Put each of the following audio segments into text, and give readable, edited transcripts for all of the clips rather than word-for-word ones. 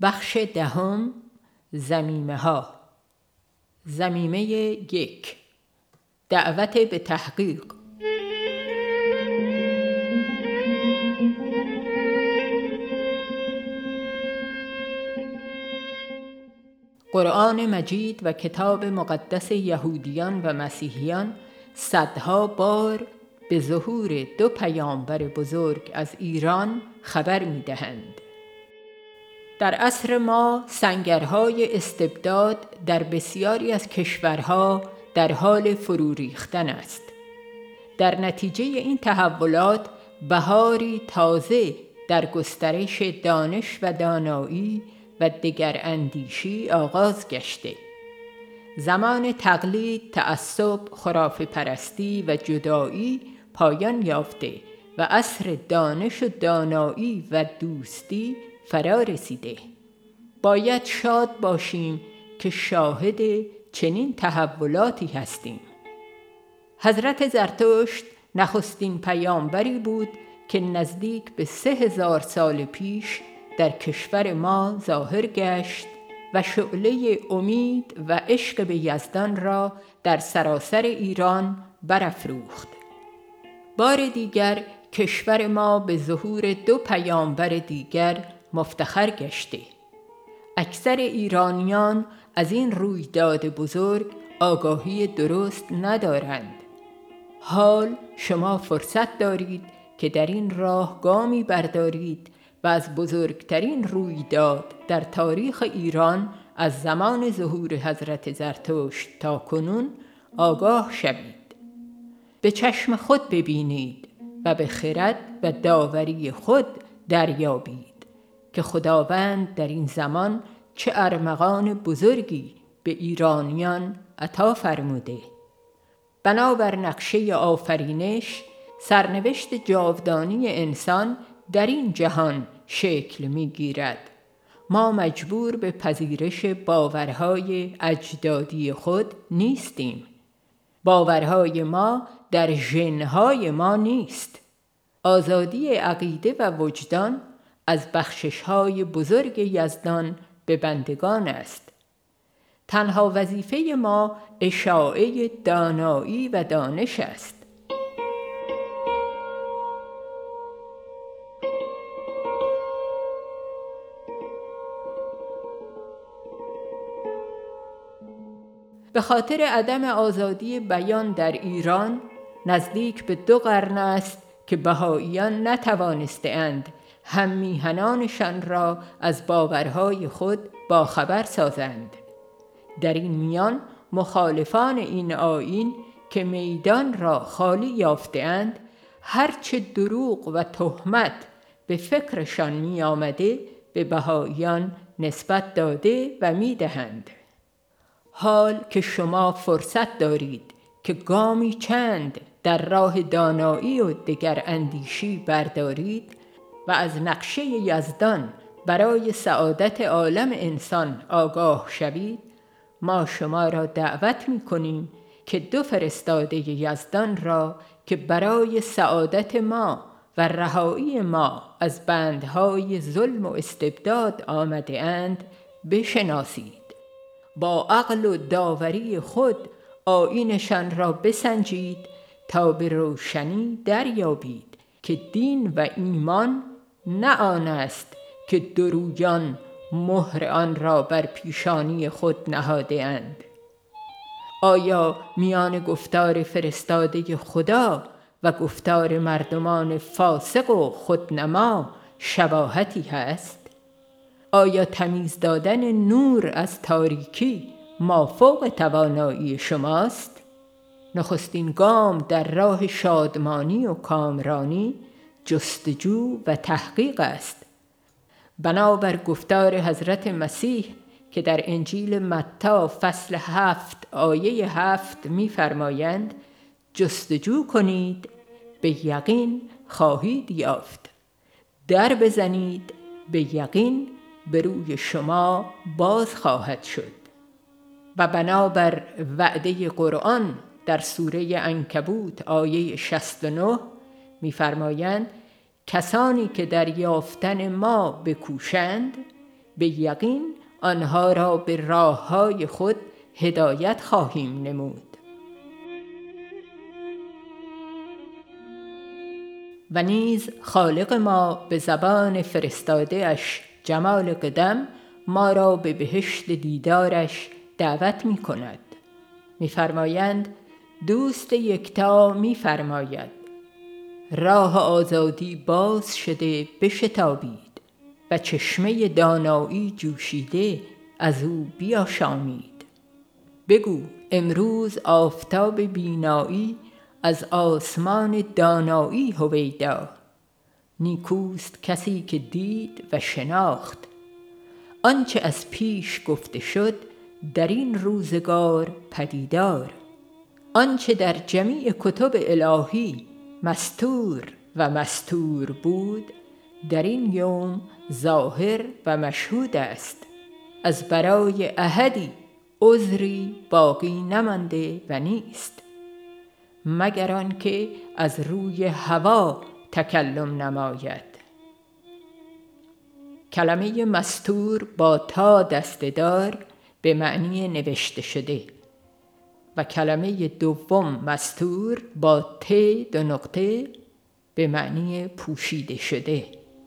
بخش دهم، ضمیمه ها. ضمیمه 1، دعوت به تحقیق. قرآن مجید و کتاب مقدس یهودیان و مسیحیان صدها بار به ظهور 2 پیامبر بزرگ از ایران خبر می‌دهند. در عصر ما سنگرهای استبداد در بسیاری از کشورها در حال فرو ریختن است. در نتیجه این تحولات بهاری تازه در گسترش دانش و دانایی و دگراندیشی آغاز گشته. زمان تقلید، تعصب، خرافه پرستی و جدایی پایان یافته و عصر دانش و دانایی و دوستی فرا رسیده. باید شاد باشیم که شاهد چنین تحولاتی هستیم. حضرت زرتشت نخستین پیامبری بود که نزدیک به 3000 سال پیش در کشور ما ظاهر گشت و شعله امید و عشق به یزدان را در سراسر ایران برافروخت. بار دیگر کشور ما به ظهور 2 پیامبر دیگر مفتخر گشته. اکثر ایرانیان از این رویداد بزرگ آگاهی درست ندارند. حال شما فرصت دارید که در این راه گامی بردارید و از بزرگترین رویداد در تاریخ ایران از زمان ظهور حضرت زرتشت تا کنون آگاه شوید. به چشم خود ببینید و به خرد و داوری خود دریابید که خداوند در این زمان چه ارمغان بزرگی به ایرانیان عطا فرموده. بنابر نقشه آفرینش، سرنوشت جاودانی انسان در این جهان شکل می‌گیرد. ما مجبور به پذیرش باورهای اجدادی خود نیستیم. باورهای ما در ژن‌های ما نیست. آزادی عقیده و وجدان از بخشش‌های بزرگ یزدان به بندگان است. تنها وظیفه ما اشاعه دانایی و دانش است. به خاطر عدم آزادی بیان در ایران نزدیک به 2 قرن است که بهائیان نتوانسته‌اند هم میهنانشان را از باورهای خود باخبر سازند. در این میان مخالفان این آیین که میدان را خالی یافته‌اند، هرچه دروغ و تهمت به فکرشان می آمده به بهائیان نسبت داده و می دهند. حال که شما فرصت دارید که گامی چند در راه دانایی و دگراندیشی بردارید و از نقشه یزدان برای سعادت عالم انسان آگاه شوید، ما شما را دعوت می‌کنیم که 2 فرستاده یزدان را که برای سعادت ما و رهایی ما از بندهای ظلم و استبداد آمده اند بشناسید. با عقل و داوری خود آیینشان را بسنجید تا به روشنی دریابید که دین و ایمان نه آن است که درویان مهر آن را بر پیشانی خود نهاده اند. آیا میان گفتار فرستاده خدا و گفتار مردمان فاسق و خودنما شباهتی هست؟ آیا تمیز دادن نور از تاریکی مافوق توانایی شماست؟ نخستین گام در راه شادمانی و کامرانی جستجو و تحقیق است. بنابر گفتار حضرت مسیح که در انجیل متی فصل 7 آیه 7 می‌فرمایند: جستجو کنید به یقین خواهید یافت، در بزنید به یقین به روی شما باز خواهد شد. و بنابر وعده قرآن در سوره عنکبوت آیه 69 می‌فرمایند: کسانی که در یافتن ما بکوشند به یقین آنها را به راه‌های خود هدایت خواهیم نمود. و نیز خالق ما به زبان فرستاده اش جمال قدم ما را به بهشت دیدارش دعوت می کند. می فرمایند دوست یکتا می فرماید راه آزادی باز شده بشتابید و چشمه دانایی جوشیده از او بیاشامید. بگو امروز آفتاب بینایی از آسمان دانایی هویدا. نیکوست کسی که دید و شناخت آنچه از پیش گفته شد در این روزگار پدیدار. آنچه در جمیع کتب الهی مستور و مستور بود در این یوم ظاهر و مشهود است. از برای احدی عذری باقی نمانده و نیست، مگر آنکه از روی هوا تکلم نماید. کلمه مستور با تا دسته‌دار به معنی نوشته شده و کلمه دوم مستور با ت دو نقطه به معنی پوشیده شده.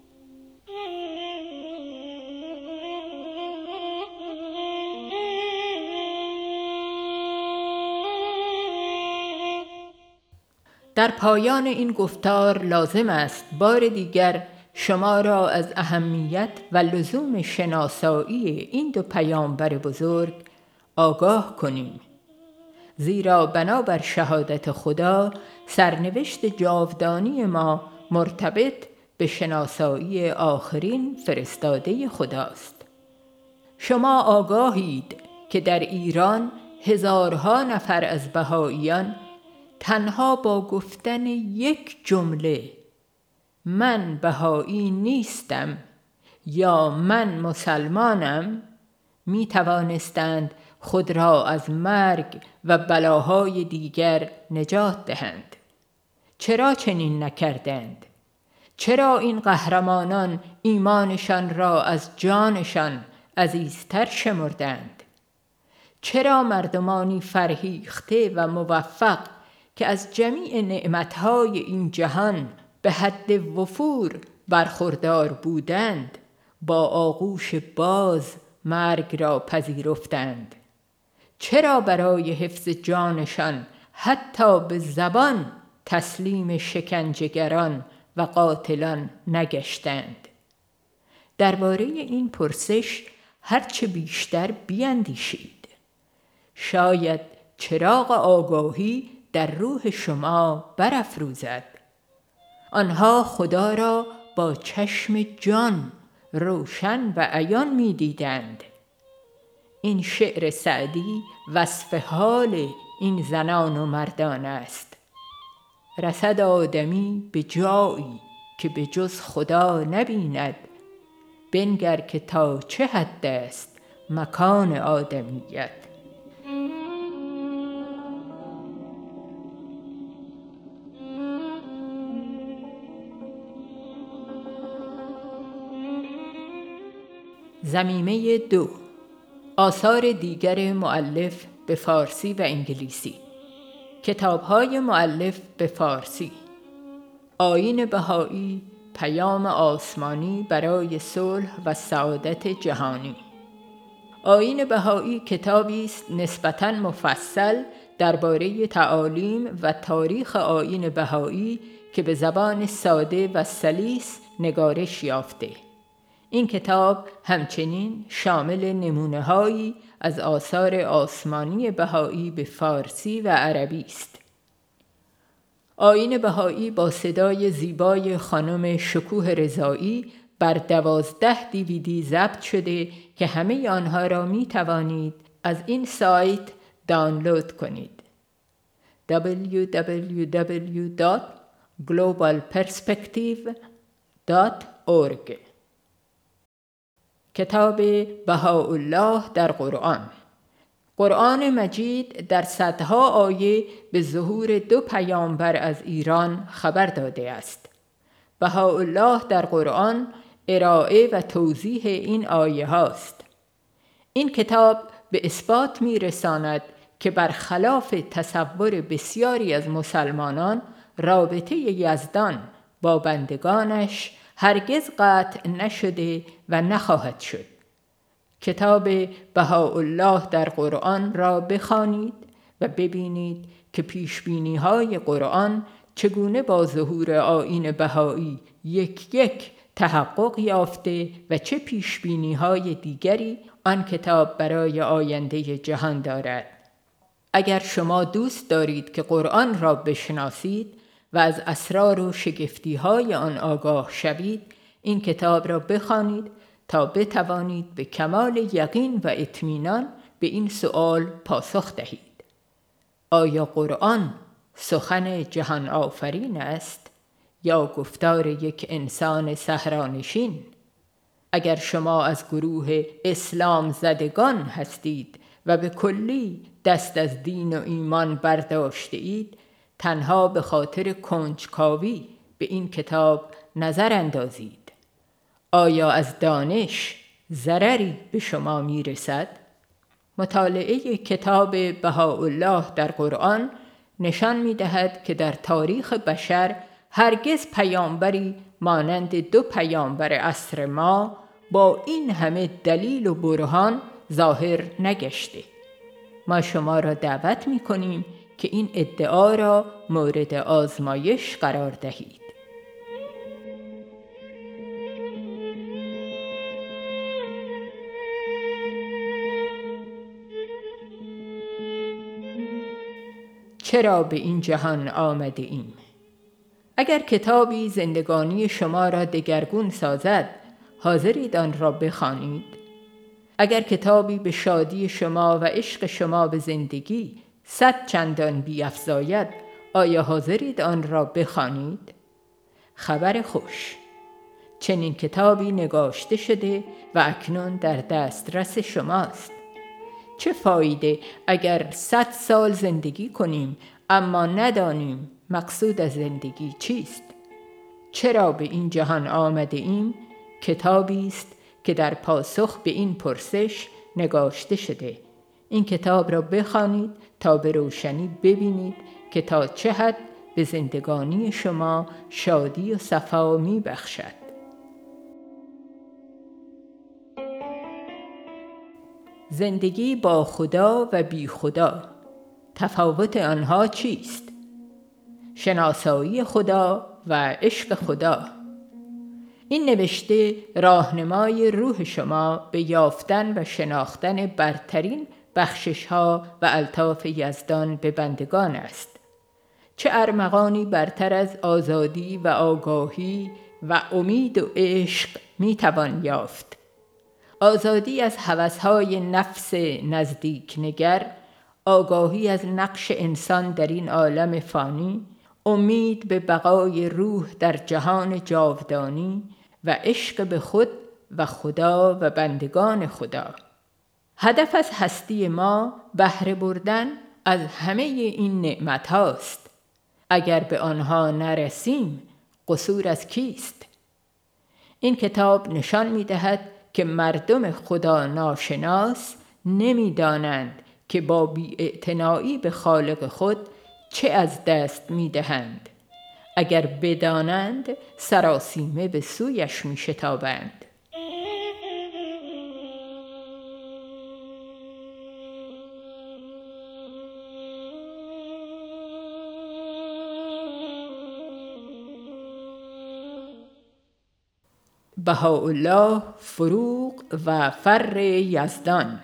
در پایان این گفتار لازم است بار دیگر شما را از اهمیت و لزوم شناسایی این دو پیامبر بزرگ آگاه کنیم، زیرا بنابر شهادت خدا سرنوشت جاودانی ما مرتبط به شناسایی آخرین فرستاده خداست. شما آگاهید که در ایران هزارها نفر از بهائیان تنها با گفتن یک جمله من بهایی نیستم یا من مسلمانم می توانستند خود را از مرگ و بلاهای دیگر نجات دهند. چرا چنین نکردند؟ چرا این قهرمانان ایمانشان را از جانشان عزیزتر شمردند؟ چرا مردمانی فرهیخته و موفق که از جمیع نعمتهای این جهان به حد وفور برخوردار بودند با آغوش باز مرگ را پذیرفتند؟ چرا برای حفظ جانشان حتی به زبان تسلیم شکنجهگران و قاتلان نگشتند؟ درباره این پرسش هرچه بیشتر بیندیشید. شاید چراغ آگاهی در روح شما برافروزد. آنها خدا را با چشم جان روشن و عیان می دیدند. این شعر سعدی وصف حال این زنان و مردان است. رسد آدمی به جایی که به جز خدا نبیند، بنگر که تا چه حد است مکان آدمیت. ضمیمه 2. آثار دیگر مؤلف به فارسی و انگلیسی. کتاب‌های مؤلف به فارسی: آیین بهایی، پیام آسمانی برای صلح و سعادت جهانی. آیین بهایی کتابی است نسبتاً مفصل درباره تعالیم و تاریخ آیین بهایی که به زبان ساده و سلیس نگارش یافته. این کتاب همچنین شامل نمونه‌هایی از آثار آسمانی بهایی به فارسی و عربی است. آیین بهایی با صدای زیبای خانم شکوه رضایی بر 12 DVD ضبط شده که همه آنها را می توانید از این سایت دانلود کنید: www.globalperspective.org. کتاب بهاءالله در قرآن. قرآن مجید در صدها آیه به ظهور 2 پیامبر از ایران خبر داده است. بهاءالله در قرآن ارائه و توضیح این آیه هاست. این کتاب به اثبات می رساند که برخلاف تصور بسیاری از مسلمانان، رابطه یزدان با بندگانش هرگز قطع نشده و نخواهد شد. کتاب بهاءالله در قرآن را بخوانید و ببینید که پیشبینی‌های قرآن چگونه با ظهور آیین بهایی یک یک تحقق یافته و چه پیشبینی‌های دیگری آن کتاب برای آینده جهان دارد. اگر شما دوست دارید که قرآن را بشناسید و از اسرار و شگفتی‌های آن آگاه شوید، این کتاب را بخوانید تا بتوانید به کمال یقین و اطمینان به این سؤال پاسخ دهید: آیا قرآن سخن جهان آفرین است یا گفتار یک انسان صحرانشین؟ اگر شما از گروه اسلام زدگان هستید و به کلی دست از دین و ایمان برداشته اید، تنها به خاطر کنجکاوی به این کتاب نظر اندازید. آیا از دانش ضرری به شما می رسد؟ مطالعه کتاب بهاءالله در قرآن نشان می دهد که در تاریخ بشر هرگز پیامبری مانند دو پیامبر عصر ما با این همه دلیل و برهان ظاهر نگشته. ما شما را دعوت می کنیم که این ادعا را مورد آزمایش قرار دهید. چرا به این جهان آمده ایم؟ اگر کتابی زندگانی شما را دگرگون سازد، حاضرید آن را بخوانید؟ اگر کتابی به شادی شما و عشق شما به زندگی 100 چندان بیفزاید، آیا حاضرید آن را بخوانید؟ خبر خوش، چنین کتابی نگاشته شده و اکنون در دسترس شماست. چه فایده اگر 100 سال زندگی کنیم اما ندانیم مقصود از زندگی چیست؟ چرا به این جهان آمده ایم کتابی است که در پاسخ به این پرسش نگاشته شده. این کتاب را بخوانید تا به روشنی ببینید که تا چه حد به زندگانی شما شادی و صفا می بخشد. زندگی با خدا و بی خدا، تفاوت آنها چیست؟ شناسایی خدا و عشق خدا. این نوشته راهنمای روح شما به یافتن و شناختن برترین بخشش‌ها و الطاف یزدان به بندگان است. چه ارمغانی برتر از آزادی و آگاهی و امید و عشق میتوان یافت؟ آزادی از هوس‌های نفس نزدیک نگر، آگاهی از نقش انسان در این عالم فانی، امید به بقای روح در جهان جاودانی و عشق به خود و خدا و بندگان خدا. هدف از هستی ما بهره بردن از همه این نعمت هاست. اگر به آنها نرسیم قصور از کیست؟ این کتاب نشان می دهد که مردم خدا ناشناس نمی دانند که با بی‌اعتنایی به خالق خود چه از دست می دهند. اگر بدانند سراسیمه به سویش می شتابند. بهاءالله فروغ و فر یزدان،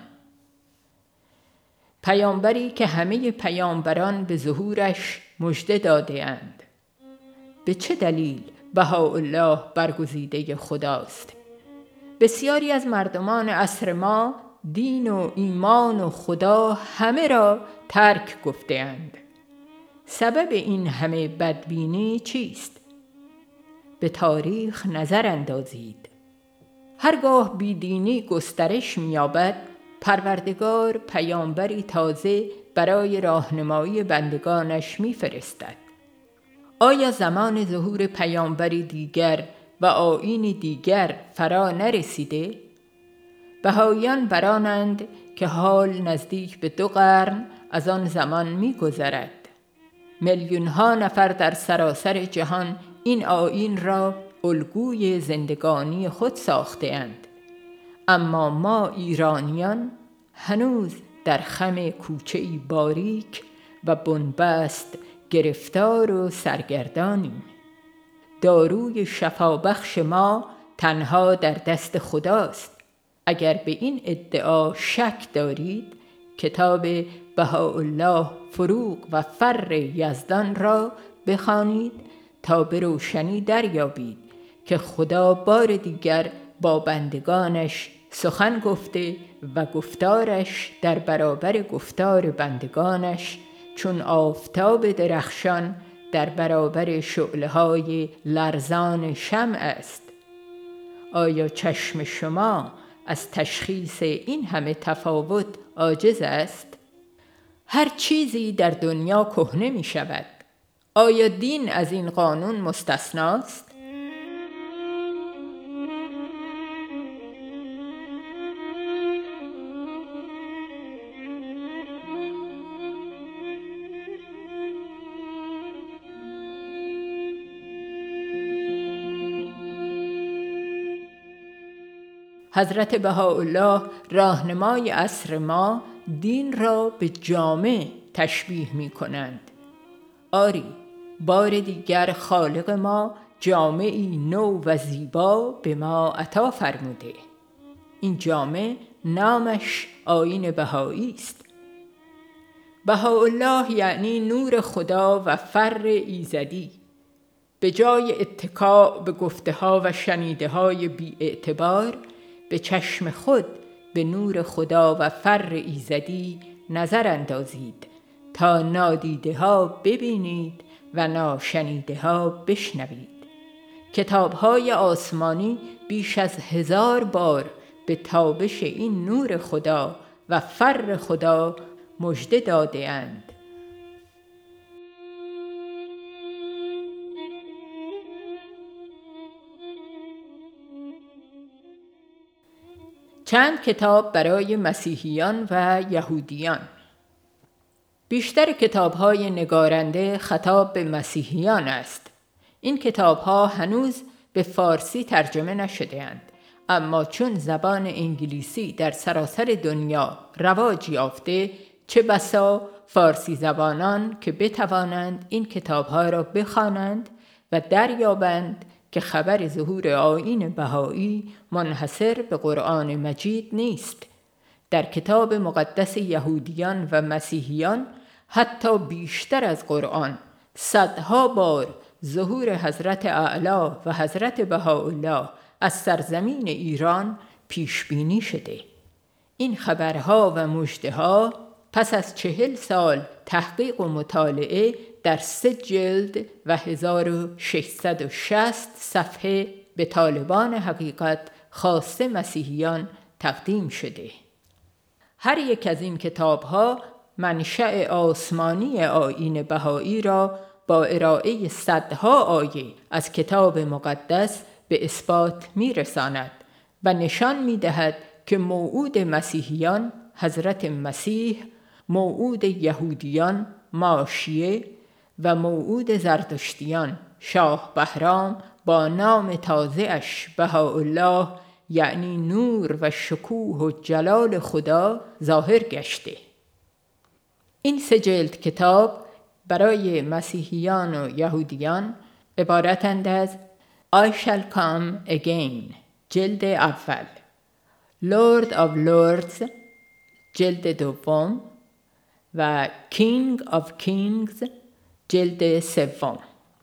پیامبری که همه پیامبران به ظهورش مژده داده اند. به چه دلیل بهاءالله برگزیده خداست؟ بسیاری از مردمان عصر ما دین و ایمان و خدا همه را ترک گفته اند. سبب این همه بدبینی چیست؟ به تاریخ نظر اندازید. هرگاه بیدینی گسترش می‌یابد، پروردگار پیامبری تازه برای راهنمایی بندگانش می‌فرستد. آیا زمان ظهور پیامبری دیگر و آیین دیگر فرا نرسیده؟ بهائیان برانند که حال نزدیک به 2 قرن از آن زمان می گذرد. میلیون‌ها نفر در سراسر جهان این آیین را الگوی زندگانی خود ساخته‌اند. اما ما ایرانیان هنوز در خم کوچه‌ای باریک و بنبست گرفتار و سرگردانیم. داروی شفابخش ما تنها در دست خداست. اگر به این ادعا شک دارید، کتاب بهاءالله فروغ و فر یزدان را بخوانید تا به روشنی دریابید که خدا بار دیگر با بندگانش سخن گفته و گفتارش در برابر گفتار بندگانش چون آفتاب درخشان در برابر شعله‌های لرزان شمع است. آیا چشم شما از تشخیص این همه تفاوت عاجز است؟ هر چیزی در دنیا کهنه می شود. آیا دین از این قانون مستثناست؟ حضرت بهاءالله راهنمای عصر ما دین را به جامه تشبیه می کنند. آری، بار دیگر خالق ما جامه‌ای نو و زیبا به ما عطا فرموده. این جامه نامش آیین بهایی است. بهاءالله یعنی نور خدا و فر ایزدی. به جای اتکا به گفته‌ها و شنیده‌های بی اعتبار، به چشم خود به نور خدا و فر ایزدی نظر اندازید تا نادیده ها ببینید و ناشنیده ها بشنوید. کتاب‌های آسمانی بیش از 1000 بار به تابش این نور خدا و فر خدا مژده داده اند. چند کتاب برای مسیحیان و یهودیان. بیشتر کتاب‌های نگارنده خطاب به مسیحیان است. این کتاب‌ها هنوز به فارسی ترجمه نشده‌اند، اما چون زبان انگلیسی در سراسر دنیا رواج یافته، چه بسا فارسی زبانان که بتوانند این کتاب‌ها را بخوانند و دریابند که خبر ظهور آیین بهایی منحصر به قرآن مجید نیست. در کتاب مقدس یهودیان و مسیحیان حتی بیشتر از قرآن 100 بار ظهور حضرت اعلی و حضرت بهاءالله از سرزمین ایران پیش بینی شده. این خبرها و مژده‌ها پس از 40 سال تحقیق و مطالعه در 3 جلد و 1660 صفحه به طالبان حقیقت خاصه مسیحیان تقدیم شده. هر یک از این کتاب‌ها منشأ آسمانی آیین بهایی را با ارائه 100 آیه از کتاب مقدس به اثبات می‌رساند و نشان می‌دهد که موعود مسیحیان حضرت مسیح، موعود یهودیان ماشیه و موعود زرتشتیان شاه بهرام با نام تازه‌اش بهاءالله یعنی نور و شکوه و جلال خدا ظاهر گشته. این 3 جلد کتاب برای مسیحیان و یهودیان عبارتند از I shall come again جلد اول، Lord of Lords جلد دوم و King of Kings جلد سوم.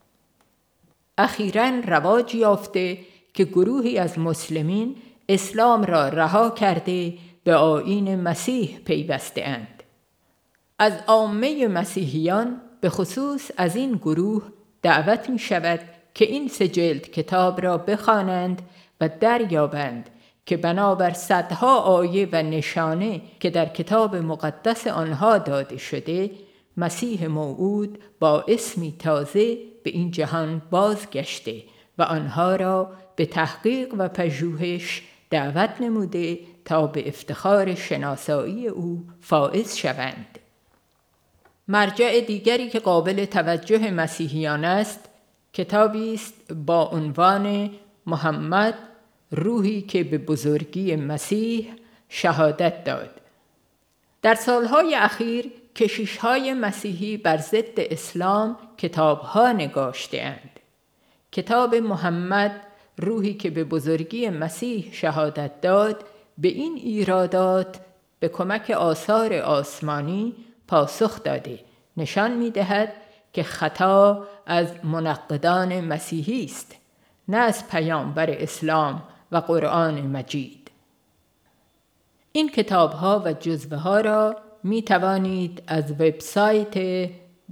اخیراً رواج یافته که گروهی از مسلمین اسلام را رها کرده به آیین مسیح پیوسته اند. از عامه مسیحیان به خصوص از این گروه دعوت می شود که این 3 جلد کتاب را بخوانند و دریابند که بنابر 100 آیه و نشانه که در کتاب مقدس آنها داده شده، مسیح موعود با اسمی تازه به این جهان بازگشته و آنها را به تحقیق و پژوهش دعوت نموده تا به افتخار شناسایی او فائز شوند. مرجع دیگری که قابل توجه مسیحیان است کتابی است با عنوان محمد، روحی که به بزرگی مسیح شهادت داد. در سالهای اخیر کشیش‌های مسیحی بر ضد اسلام کتاب‌ها نگاشته‌اند. کتاب محمد، روحی که به بزرگی مسیح شهادت داد، به این ایرادات به کمک آثار آسمانی پاسخ داده. نشان می‌دهد که خطا از منقدان مسیحی است، نه از پیامبر اسلام و قرآن مجید. این کتاب‌ها و جزوه‌ها را می توانید از وبسایت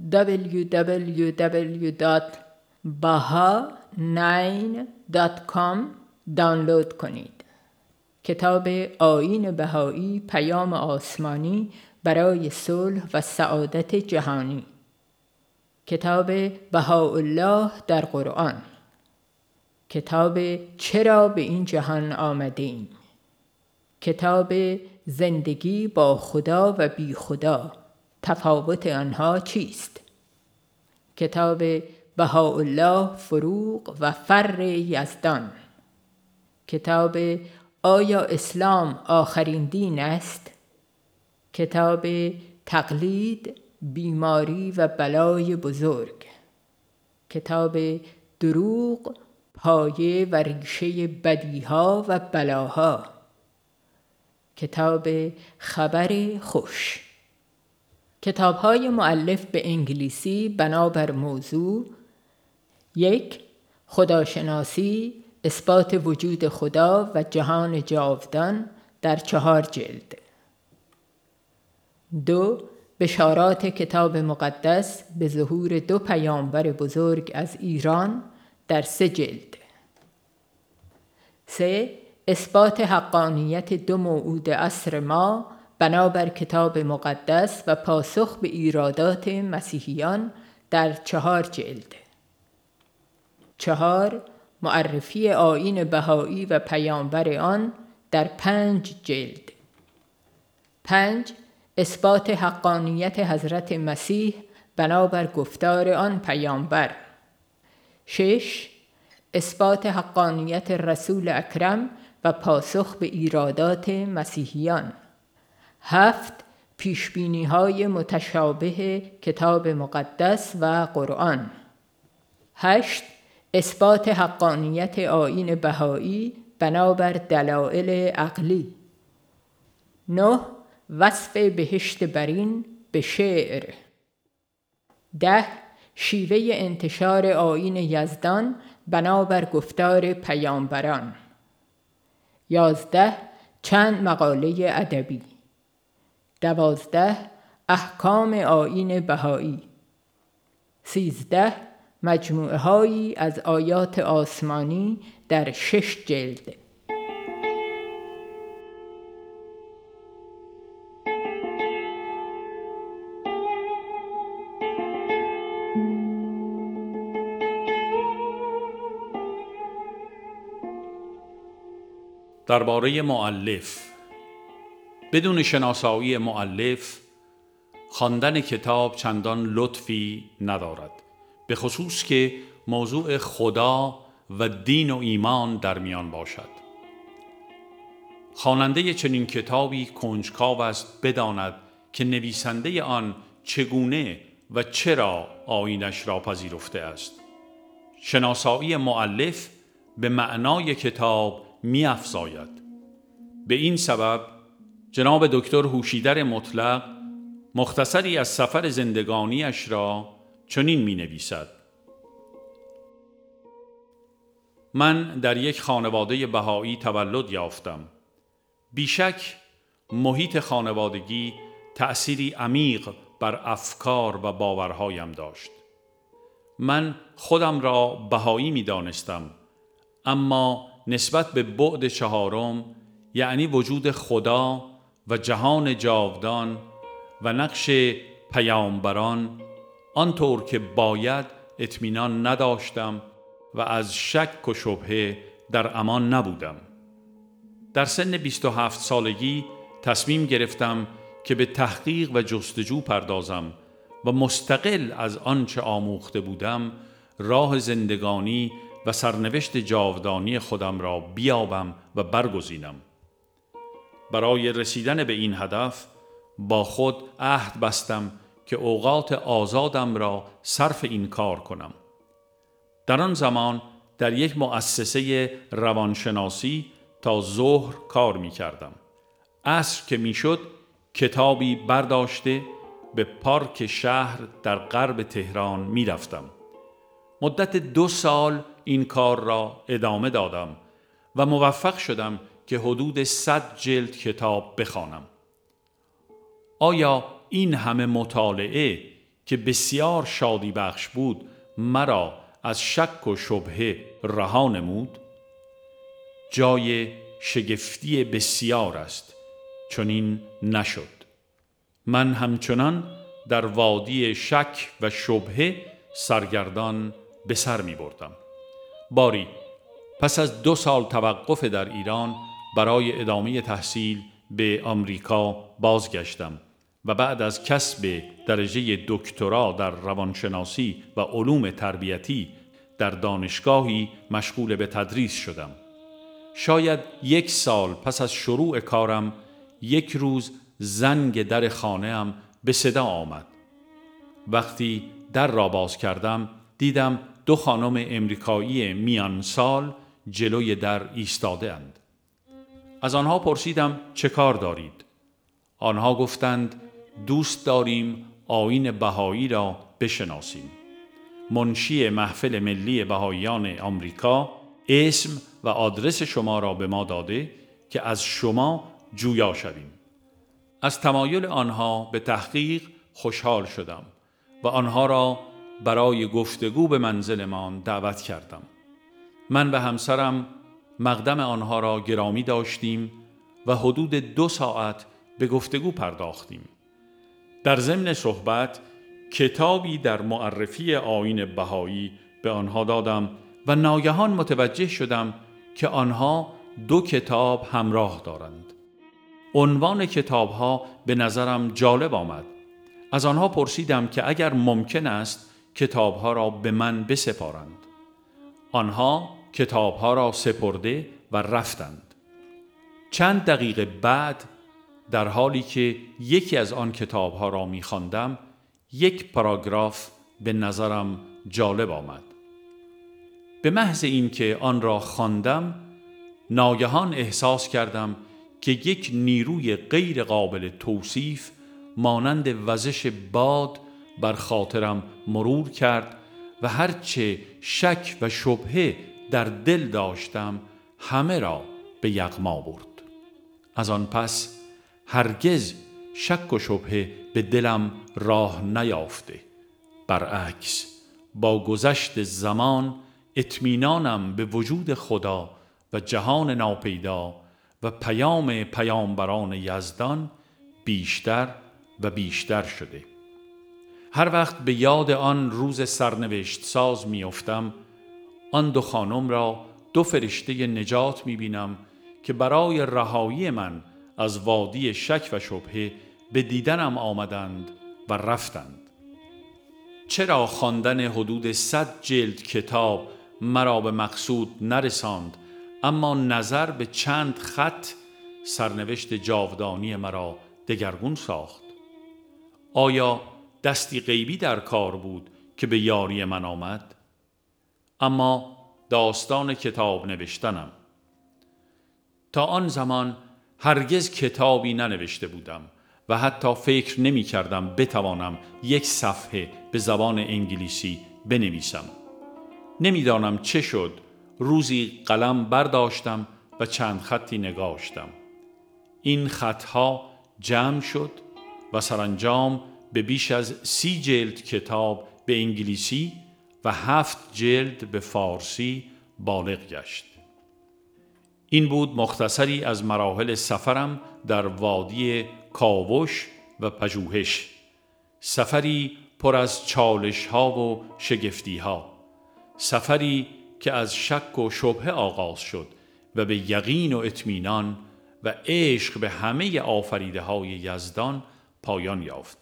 www.baha9.com دانلود کنید. کتاب آیین بهایی، پیام آسمانی برای صلح و سعادت جهانی. کتاب بهاءالله در قرآن. کتاب چرا به این جهان آمدیم. کتاب زندگی با خدا و بی خدا، تفاوت آنها چیست؟ کتاب بهاءالله فروغ و فر یزدان. کتاب آیا اسلام آخرین دین است؟ کتاب تقلید، بیماری و بلای بزرگ. کتاب دروغ، پایه و ریشه بدیها و بلاها. کتاب خبر خوش. کتاب‌های مؤلف به انگلیسی بنابر موضوع: 1. خداشناسی، اثبات وجود خدا و جهان جاودان در 4 جلد. 2. بشارات کتاب مقدس به ظهور 2 پیامبر بزرگ از ایران در 3 جلد. 3. اثبات حقانیت 2 موعود عصر ما بنابر کتاب مقدس و پاسخ به ایرادات مسیحیان در 4 جلد. 4. معرفی آیین بهایی و پیامبر آن در 5 جلد. 5. اثبات حقانیت حضرت مسیح بنابر گفتار آن پیامبر. 6. اثبات حقانیت رسول اکرم و پاسخ به ایرادات مسیحیان. 7. پیشبینی‌های متشابه کتاب مقدس و قرآن. 8. اثبات حقانیت آیین بهایی بنابر دلایل عقلی. 9. وصف بهشت برین به شعر. 10. شیوه انتشار آیین یزدان بنابر گفتار پیامبران. 11. چند مقاله ادبی. 12. احکام آیین بهایی. 13. مجموعه هایی از آیات آسمانی در 6 جلد. درباره مؤلف: بدون شناسایی مؤلف خواندن کتاب چندان لطفی ندارد، به خصوص که موضوع خدا و دین و ایمان در میان باشد. خواننده چنین کتابی کنجکاو است بداند که نویسنده آن چگونه و چرا آیینش را پذیرفته است. شناسایی مؤلف به معنای کتاب می‌افزاید. به این سبب جناب دکتر هوشیدر مطلق مختصری از سفر زندگانیش را چنین می‌نویسد: من در یک خانواده بهایی تولد یافتم. بیشک محیط خانوادگی تأثیری عمیق بر افکار و باورهایم داشت. من خودم را بهایی می‌دانستم، اما نسبت به بعد 4، یعنی وجود خدا و جهان جاودان و نقش پیامبران، آنطور که باید اطمینان نداشتم و از شک و شبهه در امان نبودم. در سن 27 سالگی تصمیم گرفتم که به تحقیق و جستجو پردازم و مستقل از آنچه آموخته بودم راه زندگانی و سرنوشت جاودانی خودم را بیابم و برگزینم. برای رسیدن به این هدف با خود عهد بستم که اوقات آزادم را صرف این کار کنم. در آن زمان در یک مؤسسه روانشناسی تا ظهر کار می کردم. عصر که می شد کتابی برداشته به پارک شهر در غرب تهران می رفتم. مدت 2 سال این کار را ادامه دادم و موفق شدم که حدود 100 جلد کتاب بخوانم. آیا این همه مطالعه که بسیار شادی بخش بود مرا از شک و شبهه رها نمود؟ جای شگفتی بسیار است، چون این نشد. من همچنان در وادی شک و شبهه سرگردان به سر می بردم. باری پس از 2 سال توقف در ایران برای ادامه تحصیل به آمریکا بازگشتم و بعد از کسب درجه دکترا در روانشناسی و علوم تربیتی در دانشگاهی مشغول به تدریس شدم. شاید 1 سال پس از شروع کارم یک روز زنگ در خانه‌ام به صدا آمد. وقتی در را باز کردم دیدم 2 خانم امریکایی میان سال جلوی در ایستاده اند. از آنها پرسیدم چه کار دارید؟ آنها گفتند دوست داریم آیین بهایی را بشناسیم. منشی محفل ملی بهاییان آمریکا اسم و آدرس شما را به ما داده که از شما جویا شویم. از تمایل آنها به تحقیق خوشحال شدم و آنها را برای گفتگو به منزلمان دعوت کردم. من و همسرم مقدم آنها را گرامی داشتیم و حدود 2 ساعت به گفتگو پرداختیم. در ضمن صحبت کتابی در معرفی آیین بهایی به آنها دادم و ناگهان متوجه شدم که آنها 2 کتاب همراه دارند. عنوان کتابها به نظرم جالب آمد. از آنها پرسیدم که اگر ممکن است کتابها را به من بسپارند. آنها کتابها را سپرده و رفتند. چند دقیقه بعد در حالی که یکی از آن کتابها را می‌خواندم، یک پاراگراف به نظرم جالب آمد. به محض اینکه آن را خواندم، ناگهان احساس کردم که یک نیروی غیر قابل توصیف مانند وزش باد بر خاطرم مرور کرد و هرچه شک و شبهه در دل داشتم همه را به یغما برد. از آن پس هرگز شک و شبهه به دلم راه نیافته. برعکس با گذشت زمان اطمینانم به وجود خدا و جهان ناپیدا و پیام پیامبران یزدان بیشتر و بیشتر شده. هر وقت به یاد آن روز سرنوشت ساز میافتم، آن 2 خانم را 2 فرشته نجات میبینم که برای رهایی من از وادی شک و شبهه به دیدنم آمدند و رفتند. چرا خواندن حدود 100 جلد کتاب مرا به مقصود نرساند، اما نظر به چند خط سرنوشت جاودانی مرا دگرگون ساخت؟ آیا دستی غیبی در کار بود که به یاری من آمد؟ اما داستان کتاب نوشتنم. تا آن زمان هرگز کتابی ننوشته بودم و حتی فکر نمی کردم بتوانم 1 صفحه به زبان انگلیسی بنویسم. نمیدانم چه شد، روزی قلم برداشتم و چند خطی نگاشتم. این خطها جمع شد و سرانجام به بیش از 30 جلد کتاب به انگلیسی و 7 جلد به فارسی بالغ گشت. این بود مختصری از مراحل سفرم در وادی کاوش و پژوهش. سفری پر از چالش ها و شگفتی ها. سفری که از شک و شبهه آغاز شد و به یقین و اطمینان و عشق به همه آفریده های یزدان پایان یافت.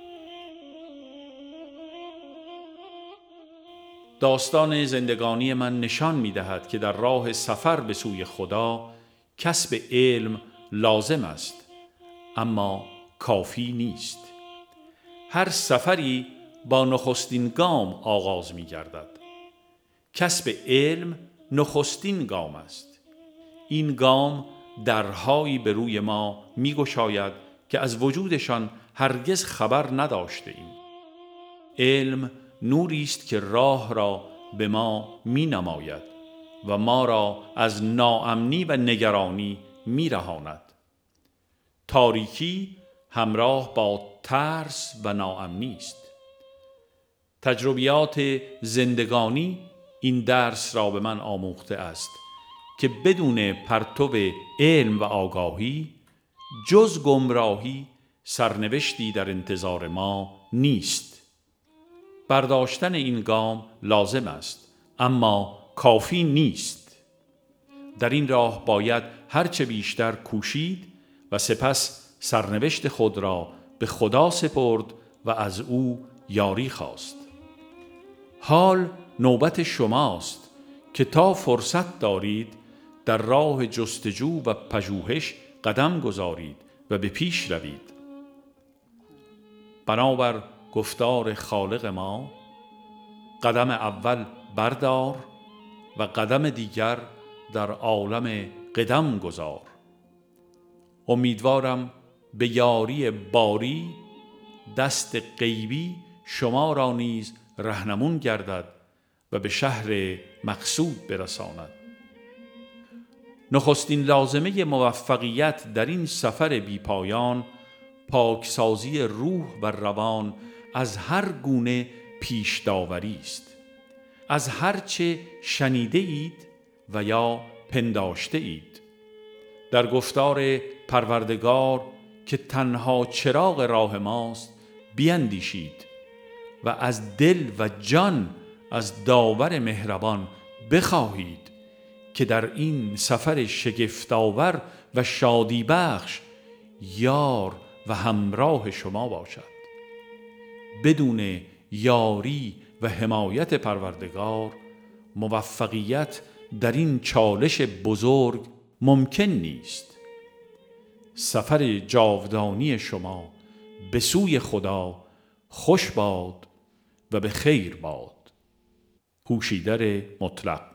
داستان زندگانی من نشان می دهد که در راه سفر به سوی خدا کسب علم لازم است، اما کافی نیست. هر سفری با نخستین گام آغاز می گردد. کسب علم نخستین گام است. این گام درهایی به روی ما می گشاید که از وجودشان هرگز خبر نداشته ایم. علم نوری است که راه را به ما می نماید و ما را از ناامنی و نگرانی می رهاند. تاریکی همراه با ترس و ناامنی است. تجربیات زندگانی این درس را به من آموخته است که بدون پرتو علم و آگاهی جز گمراهی سرنوشتی در انتظار ما نیست. برداشتن این گام لازم است، اما کافی نیست. در این راه باید هرچه بیشتر کوشید و سپس سرنوشت خود را به خدا سپرد و از او یاری خواست. حال نوبت شماست که تا فرصت دارید در راه جستجو و پژوهش قدم گذارید و به پیش روید. بنابر گفتار خالق ما، قدم اول بردار و قدم دیگر در عالم قدم گذار. امیدوارم به یاری باری دست غیبی شما را نیز رهنمون گردد و به شهر مقصود برساند. نخستین لازمه موفقیت در این سفر بی پایان پاکسازی روح و روان از هر گونه پیش داوری است. از هر چه شنیده اید و یا پنداشته اید. در گفتار پروردگار که تنها چراغ راه ماست بیندیشید و از دل و جان از داور مهربان بخواهید که در این سفر شگفت‌آور و شادی بخش یار و همراه شما باشد. بدون یاری و حمایت پروردگار موفقیت در این چالش بزرگ ممکن نیست. سفر جاودانی شما به سوی خدا خوش باد و به خیر باد. هوشیدر مطلق.